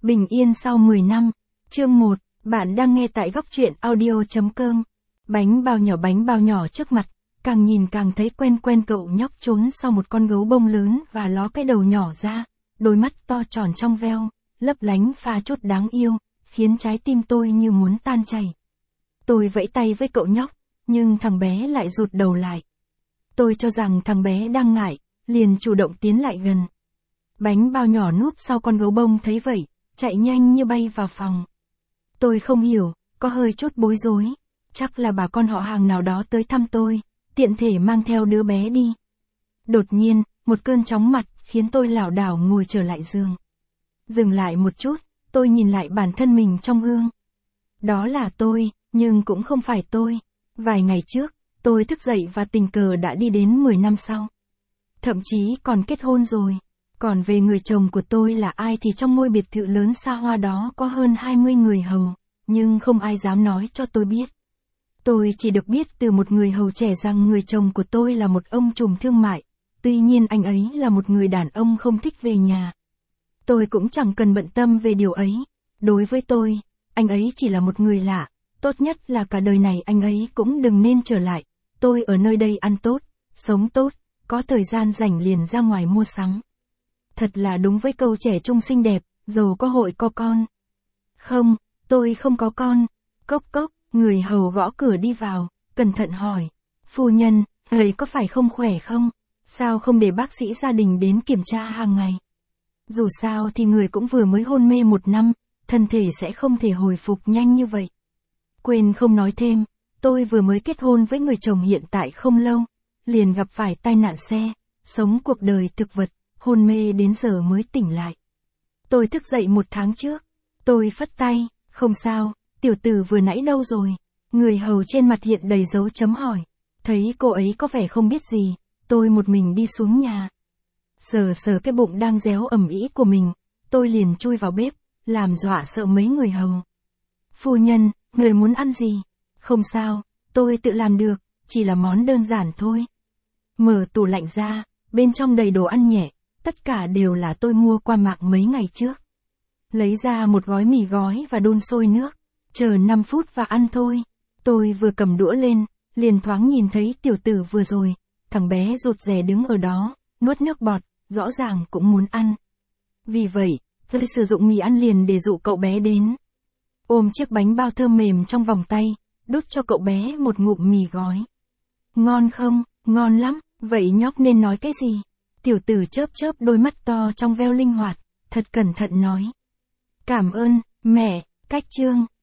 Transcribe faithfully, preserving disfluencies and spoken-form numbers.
Bình yên sau mười năm. Chương một, bạn đang nghe tại góc truyện audio chấm com. Bánh bao nhỏ bánh bao nhỏ trước mặt, càng nhìn càng thấy quen quen cậu nhóc trốn sau một con gấu bông lớn và ló cái đầu nhỏ ra, đôi mắt to tròn trong veo, lấp lánh pha chút đáng yêu, khiến trái tim tôi như muốn tan chảy. Tôi vẫy tay với cậu nhóc, nhưng thằng bé lại rụt đầu lại. Tôi cho rằng thằng bé đang ngại, liền chủ động tiến lại gần. Bánh bao nhỏ núp sau con gấu bông thấy vậy, chạy nhanh như bay vào phòng. Tôi không hiểu, có hơi chút bối rối, chắc là bà con họ hàng nào đó tới thăm tôi, tiện thể mang theo đứa bé đi. Đột nhiên, một cơn chóng mặt khiến tôi lảo đảo ngồi trở lại giường. Dừng lại một chút, tôi nhìn lại bản thân mình trong gương. Đó là tôi, nhưng cũng không phải tôi. Vài ngày trước, tôi thức dậy và tình cờ đã đi đến mười năm sau. Thậm chí còn kết hôn rồi. Còn về người chồng của tôi là ai thì trong ngôi biệt thự lớn xa hoa đó có hơn hai mươi người hầu, nhưng không ai dám nói cho tôi biết. Tôi chỉ được biết từ một người hầu trẻ rằng người chồng của tôi là một ông trùm thương mại, tuy nhiên anh ấy là một người đàn ông không thích về nhà. Tôi cũng chẳng cần bận tâm về điều ấy. Đối với tôi, anh ấy chỉ là một người lạ, tốt nhất là cả đời này anh ấy cũng đừng nên trở lại. Tôi ở nơi đây ăn tốt, sống tốt, có thời gian rảnh liền ra ngoài mua sắm. Thật là đúng với câu trẻ trung xinh đẹp, giàu có hội có con. Không, tôi không có con. Cốc cốc, người hầu gõ cửa đi vào, cẩn thận hỏi. Phu nhân, ấy có phải không khỏe không? Sao không để bác sĩ gia đình đến kiểm tra hàng ngày? Dù sao thì người cũng vừa mới hôn mê một năm, thân thể sẽ không thể hồi phục nhanh như vậy. Quên không nói thêm, tôi vừa mới kết hôn với người chồng hiện tại không lâu, liền gặp phải tai nạn xe, sống cuộc đời thực vật, hôn mê đến giờ mới tỉnh lại. Tôi thức dậy một tháng trước, tôi phất tay, không sao, tiểu tử vừa nãy đâu rồi? Người hầu trên mặt hiện đầy dấu chấm hỏi. Thấy cô ấy có vẻ không biết gì, tôi một mình đi xuống nhà. Sờ sờ cái bụng đang réo ầm ĩ của mình, tôi liền chui vào bếp, làm dọa sợ mấy người hầu. Phu nhân, người muốn ăn gì? Không sao, tôi tự làm được, chỉ là món đơn giản thôi. Mở tủ lạnh ra, bên trong đầy đồ ăn nhẹ, tất cả đều là tôi mua qua mạng mấy ngày trước. Lấy ra một gói mì gói và đun sôi nước, chờ năm phút và ăn thôi. Tôi vừa cầm đũa lên, liền thoáng nhìn thấy tiểu tử vừa rồi, thằng bé rụt rè đứng ở đó, nuốt nước bọt, rõ ràng cũng muốn ăn. Vì vậy, tôi sử dụng mì ăn liền để dụ cậu bé đến. Ôm chiếc bánh bao thơm mềm trong vòng tay, đút cho cậu bé một ngụm mì gói. Ngon không? Ngon lắm, vậy nhóc nên nói cái gì? Tiểu tử chớp chớp đôi mắt to trong veo linh hoạt, thật cẩn thận nói. Cảm ơn, mẹ, cách chương.